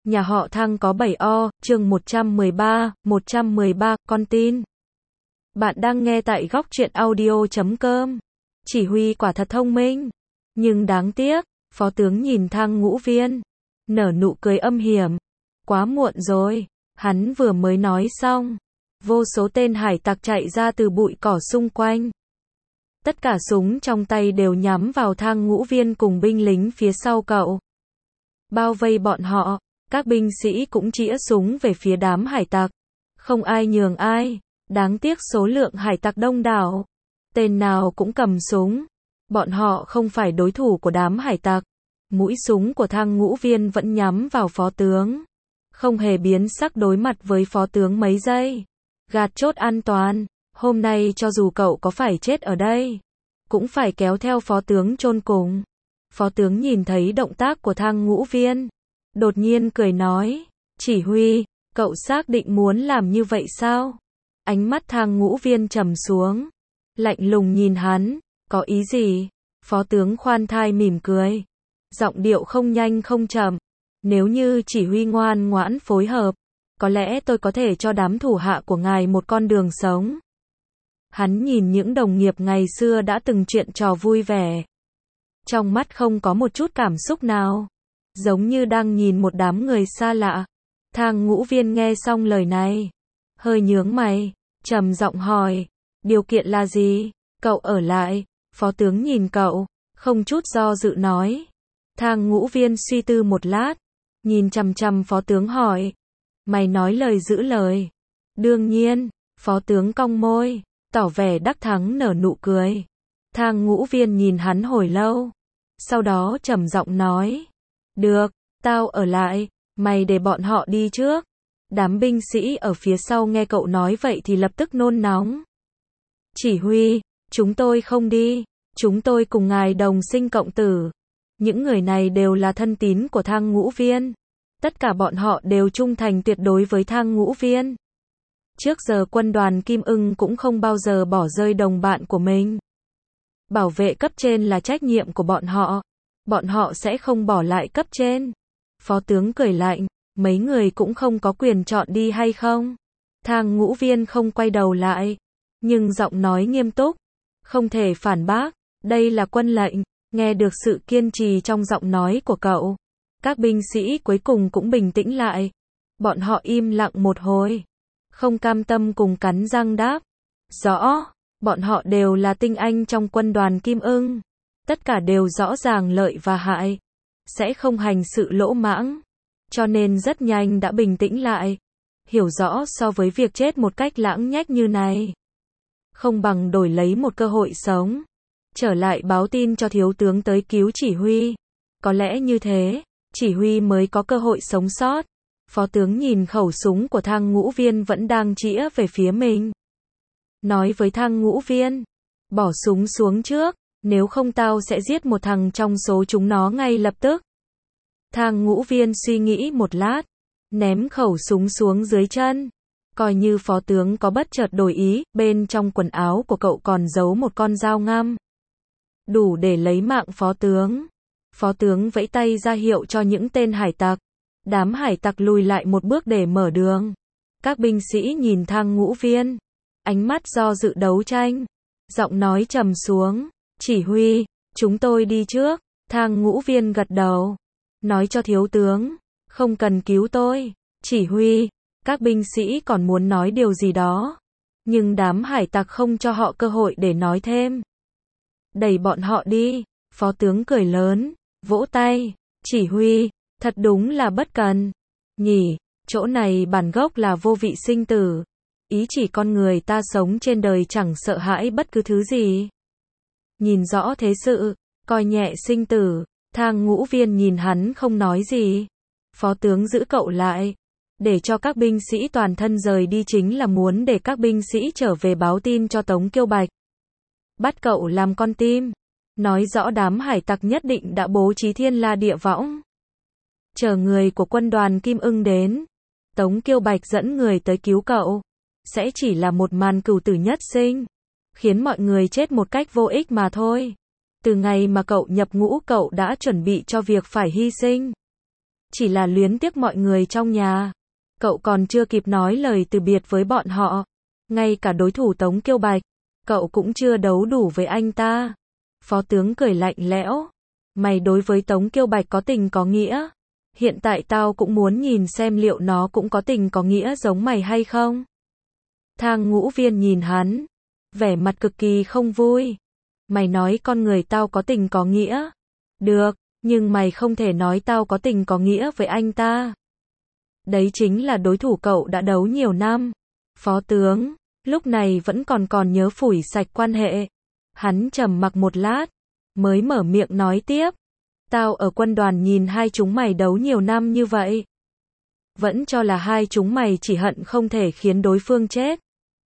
Nhà họ Thang có 7O, chương 113, con tin. Bạn đang nghe tại góc truyện audio.com. Chỉ huy quả thật thông minh. Nhưng đáng tiếc, phó tướng nhìn Thang Ngũ Viên, nở nụ cười âm hiểm. Quá muộn rồi, hắn vừa mới nói xong. Vô số tên hải tặc chạy ra từ bụi cỏ xung quanh. Tất cả súng trong tay đều nhắm vào Thang Ngũ Viên cùng binh lính phía sau cậu. Bao vây bọn họ, các binh sĩ cũng chĩa súng về phía đám hải tặc. Không ai nhường ai, đáng tiếc số lượng hải tặc đông đảo. Tên nào cũng cầm súng. Bọn họ không phải đối thủ của đám hải tặc. Mũi súng của Thang Ngũ Viên vẫn nhắm vào phó tướng. Không hề biến sắc đối mặt với phó tướng mấy giây. Gạt chốt an toàn, hôm nay cho dù cậu có phải chết ở đây, cũng phải kéo theo phó tướng chôn cùng. Phó tướng nhìn thấy động tác của Thang Ngũ Viên, đột nhiên cười nói, chỉ huy, cậu xác định muốn làm như vậy sao? Ánh mắt Thang Ngũ Viên trầm xuống, lạnh lùng nhìn hắn, có ý gì? Phó tướng khoan thai mỉm cười, giọng điệu không nhanh không chậm, nếu như chỉ huy ngoan ngoãn phối hợp, có lẽ tôi có thể cho đám thủ hạ của ngài một con đường sống. Hắn nhìn những đồng nghiệp ngày xưa đã từng chuyện trò vui vẻ. Trong mắt không có một chút cảm xúc nào. Giống như đang nhìn một đám người xa lạ. Thang Ngũ Viên nghe xong lời này, hơi nhướng mày, trầm giọng hỏi, điều kiện là gì? Cậu ở lại. Phó tướng nhìn cậu, không chút do dự nói. Thang Ngũ Viên suy tư một lát, nhìn chằm chằm phó tướng hỏi, mày nói lời giữ lời. Đương nhiên, phó tướng cong môi, tỏ vẻ đắc thắng nở nụ cười. Thang Ngũ Viên nhìn hắn hồi lâu, sau đó trầm giọng nói, được, tao ở lại, mày để bọn họ đi trước. Đám binh sĩ ở phía sau nghe cậu nói vậy thì lập tức nôn nóng. Chỉ huy, chúng tôi không đi, chúng tôi cùng ngài đồng sinh cộng tử. Những người này đều là thân tín của Thang Ngũ Viên. Tất cả bọn họ đều trung thành tuyệt đối với Thang Ngũ Viên. Trước giờ quân đoàn Kim Ưng cũng không bao giờ bỏ rơi đồng bạn của mình. Bảo vệ cấp trên là trách nhiệm của bọn họ. Bọn họ sẽ không bỏ lại cấp trên. Phó tướng cười lạnh, mấy người cũng không có quyền chọn đi hay không. Thang Ngũ Viên không quay đầu lại, nhưng giọng nói nghiêm túc, không thể phản bác, đây là quân lệnh. Nghe được sự kiên trì trong giọng nói của cậu, các binh sĩ cuối cùng cũng bình tĩnh lại. Bọn họ im lặng một hồi, không cam tâm cùng cắn răng đáp, rõ, bọn họ đều là tinh anh trong quân đoàn Kim Ưng. Tất cả đều rõ ràng lợi và hại, sẽ không hành sự lỗ mãng, cho nên rất nhanh đã bình tĩnh lại. Hiểu rõ so với việc chết một cách lãng nhách như này, không bằng đổi lấy một cơ hội sống. Trở lại báo tin cho thiếu tướng tới cứu chỉ huy. Có lẽ như thế, chỉ huy mới có cơ hội sống sót. Phó tướng nhìn khẩu súng của Thang Ngũ Viên vẫn đang chĩa về phía mình. Nói với Thang Ngũ Viên, bỏ súng xuống trước, nếu không tao sẽ giết một thằng trong số chúng nó ngay lập tức. Thang Ngũ Viên suy nghĩ một lát, ném khẩu súng xuống dưới chân. Coi như phó tướng có bất chợt đổi ý, bên trong quần áo của cậu còn giấu một con dao ngăm. Đủ để lấy mạng phó tướng. Phó tướng vẫy tay ra hiệu cho những tên hải tặc. Đám hải tặc lùi lại một bước để mở đường. Các binh sĩ nhìn Thang Ngũ Viên, ánh mắt do dự đấu tranh. Giọng nói trầm xuống, chỉ huy, chúng tôi đi trước. Thang Ngũ Viên gật đầu, nói cho thiếu tướng, không cần cứu tôi. Chỉ huy, các binh sĩ còn muốn nói điều gì đó, nhưng đám hải tặc không cho họ cơ hội để nói thêm. Đẩy bọn họ đi. Phó tướng cười lớn, vỗ tay, chỉ huy, thật đúng là bất cần. Nhỉ, chỗ này bản gốc là vô vị sinh tử. Ý chỉ con người ta sống trên đời chẳng sợ hãi bất cứ thứ gì. Nhìn rõ thế sự, coi nhẹ sinh tử. Thang Ngũ Viên nhìn hắn không nói gì. Phó tướng giữ cậu lại, để cho các binh sĩ toàn thân rời đi chính là muốn để các binh sĩ trở về báo tin cho Tống Kiêu Bạch. Bắt cậu làm con tim, nói rõ đám hải tặc nhất định đã bố trí thiên la địa võng. Chờ người của quân đoàn Kim Ưng đến, Tống Kiêu Bạch dẫn người tới cứu cậu, sẽ chỉ là một màn cửu tử nhất sinh, khiến mọi người chết một cách vô ích mà thôi. Từ ngày mà cậu nhập ngũ cậu đã chuẩn bị cho việc phải hy sinh. chỉ là luyến tiếc mọi người trong nhà. Cậu còn chưa kịp nói lời từ biệt với bọn họ. Ngay cả đối thủ Tống Kiêu Bạch, cậu cũng chưa đấu đủ với anh ta. Phó tướng cười lạnh lẽo. Mày đối với Tống Kiêu Bạch có tình có nghĩa. Hiện tại tao cũng muốn nhìn xem liệu nó cũng có tình có nghĩa giống mày hay không. Thang Ngũ Viên nhìn hắn, vẻ mặt cực kỳ không vui. Mày nói con người tao có tình có nghĩa. Được, nhưng mày không thể nói tao có tình có nghĩa với anh ta. Đấy chính là đối thủ cậu đã đấu nhiều năm. Phó tướng, lúc này vẫn còn nhớ phủi sạch quan hệ. Hắn trầm mặc một lát, mới mở miệng nói tiếp. Tao ở quân đoàn nhìn hai chúng mày đấu nhiều năm như vậy. Vẫn cho là hai chúng mày chỉ hận không thể khiến đối phương chết.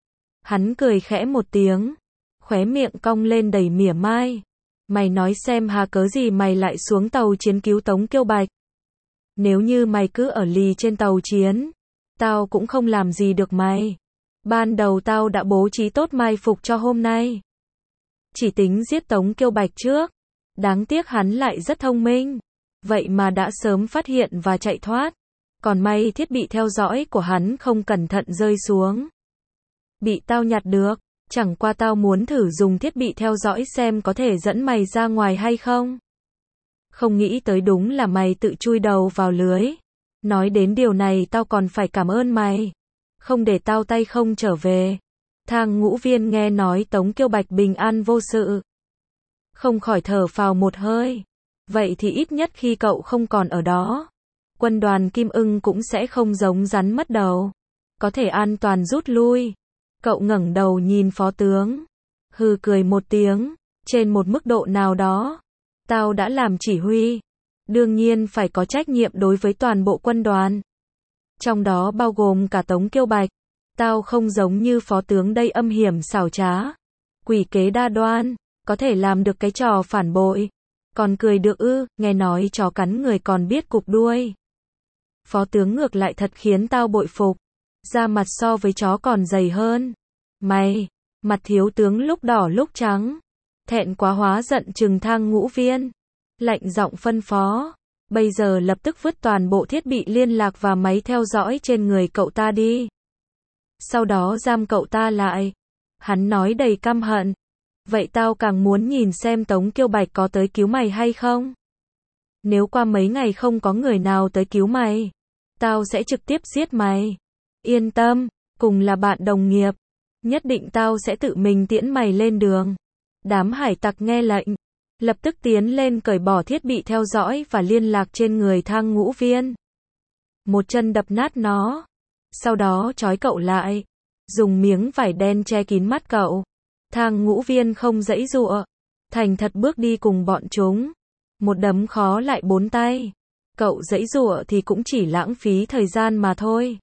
Hắn cười khẽ một tiếng, khóe miệng cong lên đầy mỉa mai. Mày nói xem hà cớ gì mày lại xuống tàu chiến cứu Tống Kiêu Bạch. Nếu như mày cứ ở lì trên tàu chiến, tao cũng không làm gì được mày. Ban đầu tao đã bố trí tốt mai phục cho hôm nay. Chỉ tính giết Tống Kiêu Bạch trước. Đáng tiếc hắn lại rất thông minh. Vậy mà đã sớm phát hiện và chạy thoát. Còn may thiết bị theo dõi của hắn không cẩn thận rơi xuống. Bị tao nhặt được. Chẳng qua tao muốn thử dùng thiết bị theo dõi xem có thể dẫn mày ra ngoài hay không. Không nghĩ tới đúng là mày tự chui đầu vào lưới. Nói đến điều này tao còn phải cảm ơn mày. Không để tao tay không trở về. Thang Ngũ Viên nghe nói Tống Kiêu Bạch bình an vô sự. Không khỏi thở phào một hơi. Vậy thì ít nhất khi cậu không còn ở đó, quân đoàn Kim Ưng cũng sẽ không giống rắn mất đầu. Có thể an toàn rút lui. Cậu ngẩng đầu nhìn phó tướng. Hừ cười một tiếng. Trên một mức độ nào đó, tao đã làm chỉ huy. Đương nhiên phải có trách nhiệm đối với toàn bộ quân đoàn. Trong đó bao gồm cả Tống Kiêu Bạch. Tao không giống như phó tướng đây âm hiểm xảo trá. Quỷ kế đa đoan. Có thể làm được cái trò phản bội. Còn cười được ư, nghe nói chó cắn người còn biết cụp đuôi. Phó tướng ngược lại thật khiến tao bội phục. Da mặt so với chó còn dày hơn. Mày, mặt thiếu tướng lúc đỏ lúc trắng. Thẹn quá hóa giận trừng Thang Ngũ Viên. Lạnh giọng phân phó. Bây giờ lập tức vứt toàn bộ thiết bị liên lạc và máy theo dõi trên người cậu ta đi. Sau đó giam cậu ta lại. Hắn nói đầy căm hận. Vậy tao càng muốn nhìn xem Tống Kiêu Bạch có tới cứu mày hay không. Nếu qua mấy ngày không có người nào tới cứu mày, tao sẽ trực tiếp giết mày. Yên tâm, cùng là bạn đồng nghiệp. Nhất định tao sẽ tự mình tiễn mày lên đường. Đám hải tặc nghe lệnh, lập tức tiến lên cởi bỏ thiết bị theo dõi và liên lạc trên người Thang Ngũ Viên. Một chân đập nát nó. Sau đó trói cậu lại. Dùng miếng vải đen che kín mắt cậu. Thang Ngũ Viên không giãy giụa. Thành thật bước đi cùng bọn chúng. Một đấm khó lại bốn tay. Cậu giãy giụa thì cũng chỉ lãng phí thời gian mà thôi.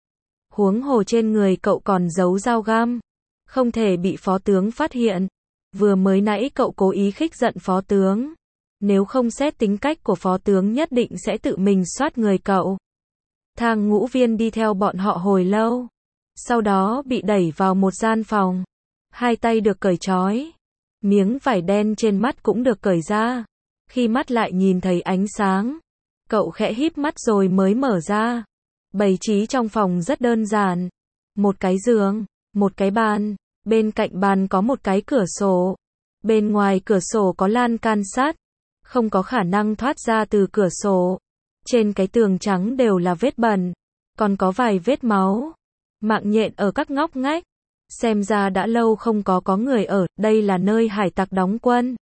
Huống hồ trên người cậu còn giấu dao găm. Không thể bị phó tướng phát hiện. Vừa mới nãy cậu cố ý khích giận phó tướng. Nếu không xét tính cách của phó tướng nhất định sẽ tự mình soát người cậu. Thang Ngũ Viên đi theo bọn họ hồi lâu. Sau đó bị đẩy vào một gian phòng. Hai tay được cởi trói. Miếng vải đen trên mắt cũng được cởi ra. Khi mắt lại nhìn thấy ánh sáng, cậu khẽ híp mắt rồi mới mở ra. Bày trí trong phòng rất đơn giản. Một cái giường, một cái bàn. Bên cạnh bàn có một cái cửa sổ. Bên ngoài cửa sổ có lan can sắt. Không có khả năng thoát ra từ cửa sổ. Trên cái tường trắng đều là vết bẩn. Còn có vài vết máu. Mạng nhện ở các ngóc ngách. Xem ra đã lâu không có người ở, đây là nơi hải tặc đóng quân.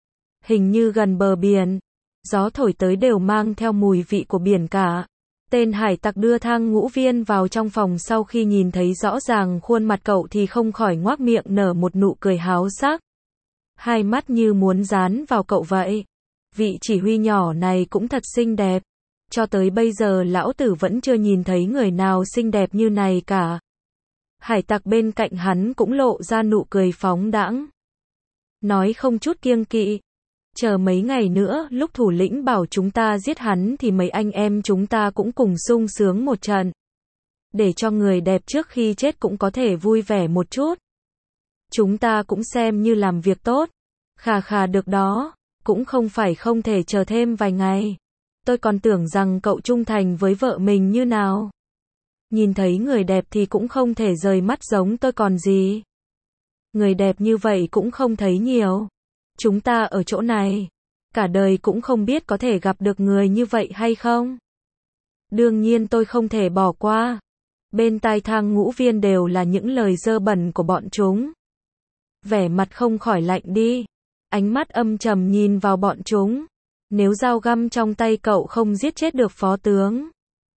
Hình như gần bờ biển. Gió thổi tới đều mang theo mùi vị của biển cả. Tên hải tặc đưa Thang Ngũ Viên vào trong phòng sau khi nhìn thấy rõ ràng khuôn mặt cậu thì không khỏi ngoác miệng nở một nụ cười háo sắc. Hai mắt như muốn dán vào cậu vậy. Vị chỉ huy nhỏ này cũng thật xinh đẹp. Cho tới bây giờ lão tử vẫn chưa nhìn thấy người nào xinh đẹp như này cả. Hải tặc bên cạnh hắn cũng lộ ra nụ cười phóng đãng. Nói không chút kiêng kỵ. Chờ mấy ngày nữa, lúc thủ lĩnh bảo chúng ta giết hắn thì mấy anh em chúng ta cũng cùng sung sướng một trận. Để cho người đẹp trước khi chết cũng có thể vui vẻ một chút. Chúng ta cũng xem như làm việc tốt. Khà khà được đó, cũng không phải không thể chờ thêm vài ngày. tôi còn tưởng rằng cậu trung thành với vợ mình như nào. Nhìn thấy người đẹp thì cũng không thể rời mắt giống tôi còn gì. Người đẹp như vậy cũng không thấy nhiều. Chúng ta ở chỗ này, cả đời cũng không biết có thể gặp được người như vậy hay không. Đương nhiên tôi không thể bỏ qua. Bên tai Thang Ngũ Viên đều là những lời dơ bẩn của bọn chúng. Vẻ mặt không khỏi lạnh đi. Ánh mắt âm trầm nhìn vào bọn chúng. Nếu dao găm trong tay cậu không giết chết được phó tướng,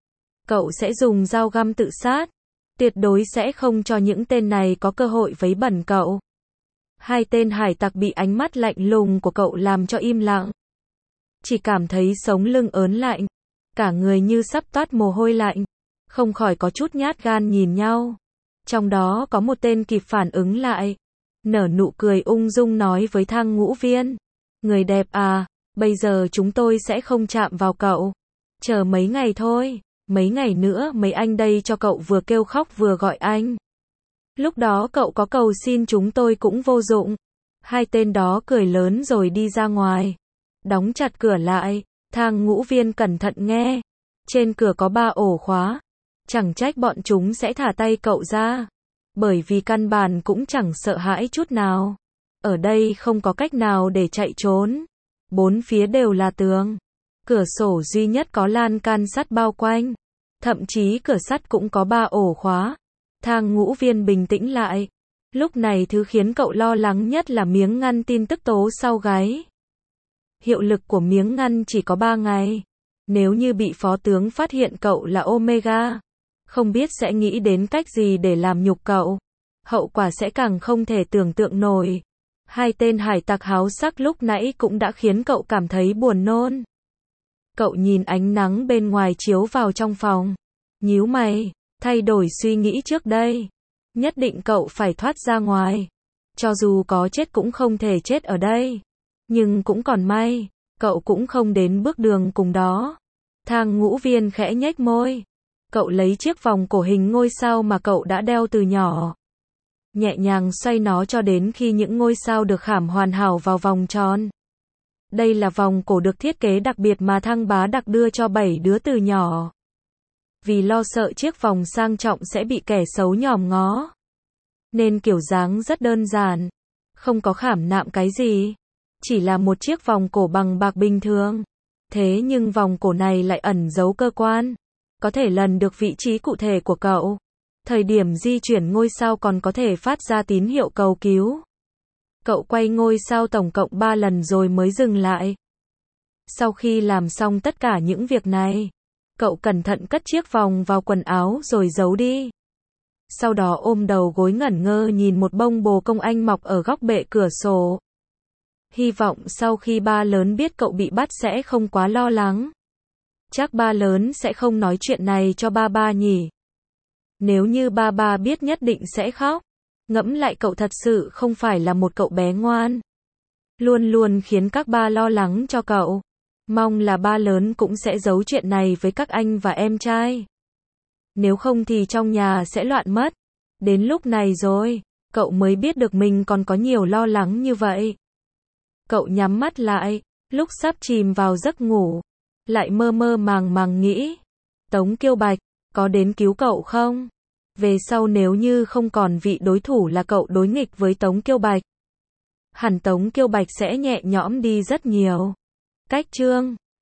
cậu sẽ dùng dao găm tự sát. Tuyệt đối sẽ không cho những tên này có cơ hội vấy bẩn cậu. Hai tên hải tặc bị ánh mắt lạnh lùng của cậu làm cho im lặng. Chỉ cảm thấy sống lưng ớn lạnh. Cả người như sắp toát mồ hôi lạnh. Không khỏi có chút nhát gan nhìn nhau. Trong đó có một tên kịp phản ứng lại. Nở nụ cười ung dung nói với Thang Ngũ Viên. Người đẹp à, bây giờ chúng tôi sẽ không chạm vào cậu. Chờ mấy ngày thôi. Mấy ngày nữa mấy anh đây cho cậu vừa kêu khóc vừa gọi anh. Lúc đó cậu có cầu xin chúng tôi cũng vô dụng. Hai tên đó cười lớn rồi đi ra ngoài. Đóng chặt cửa lại. Thang Ngũ Viên cẩn thận nghe. Trên cửa có 3 ổ khóa. Chẳng trách bọn chúng sẽ thả tay cậu ra. Bởi vì căn bản cũng chẳng sợ hãi chút nào. Ở đây không có cách nào để chạy trốn. Bốn phía đều là tường. Cửa sổ duy nhất có lan can sắt bao quanh. Thậm chí cửa sắt cũng có 3 ổ khóa. Thang Ngũ Viên bình tĩnh lại. Lúc này thứ khiến cậu lo lắng nhất là miếng ngăn tin tức tố sau gáy. Hiệu lực của miếng ngăn chỉ có 3 ngày. Nếu như bị phó tướng phát hiện cậu là Omega, không biết sẽ nghĩ đến cách gì để làm nhục cậu. Hậu quả sẽ càng không thể tưởng tượng nổi. Hai tên hải tặc háo sắc lúc nãy cũng đã khiến cậu cảm thấy buồn nôn. Cậu nhìn ánh nắng bên ngoài chiếu vào trong phòng. Nhíu mày, thay đổi suy nghĩ trước đây. Nhất định cậu phải thoát ra ngoài. Cho dù có chết cũng không thể chết ở đây. Nhưng cũng còn may, cậu cũng không đến bước đường cùng đó. Thang Ngũ Viên khẽ nhếch môi. Cậu lấy chiếc vòng cổ hình ngôi sao mà cậu đã đeo từ nhỏ. Nhẹ nhàng xoay nó cho đến khi những ngôi sao được khảm hoàn hảo vào vòng tròn. Đây là vòng cổ được thiết kế đặc biệt mà Thang Bá Đặc đưa cho 7 đứa từ nhỏ. Vì lo sợ chiếc vòng sang trọng sẽ bị kẻ xấu nhòm ngó. Nên kiểu dáng rất đơn giản. Không có khảm nạm cái gì. Chỉ là một chiếc vòng cổ bằng bạc bình thường. Thế nhưng vòng cổ này lại ẩn giấu cơ quan. Có thể lần được vị trí cụ thể của cậu. Thời điểm di chuyển ngôi sao còn có thể phát ra tín hiệu cầu cứu. Cậu quay ngôi sao tổng cộng 3 lần rồi mới dừng lại. Sau khi làm xong tất cả những việc này, cậu cẩn thận cất chiếc vòng vào quần áo rồi giấu đi. Sau đó ôm đầu gối ngẩn ngơ nhìn một bông bồ công anh mọc ở góc bệ cửa sổ. Hy vọng sau khi ba lớn biết cậu bị bắt sẽ không quá lo lắng. Chắc ba lớn sẽ không nói chuyện này cho ba nhỉ. Nếu như ba biết nhất định sẽ khóc. Ngẫm lại cậu thật sự không phải là một cậu bé ngoan. Luôn luôn khiến các ba lo lắng cho cậu. Mong là ba lớn cũng sẽ giấu chuyện này với các anh và em trai. Nếu không thì trong nhà sẽ loạn mất. Đến lúc này rồi, cậu mới biết được mình còn có nhiều lo lắng như vậy. Cậu nhắm mắt lại, lúc sắp chìm vào giấc ngủ, lại mơ mơ màng màng nghĩ. Tống Kiêu Bạch, có đến cứu cậu không? Về sau nếu như không còn vị đối thủ là cậu đối nghịch với Tống Kiêu Bạch, hẳn Tống Kiêu Bạch sẽ nhẹ nhõm đi rất nhiều. Cách chương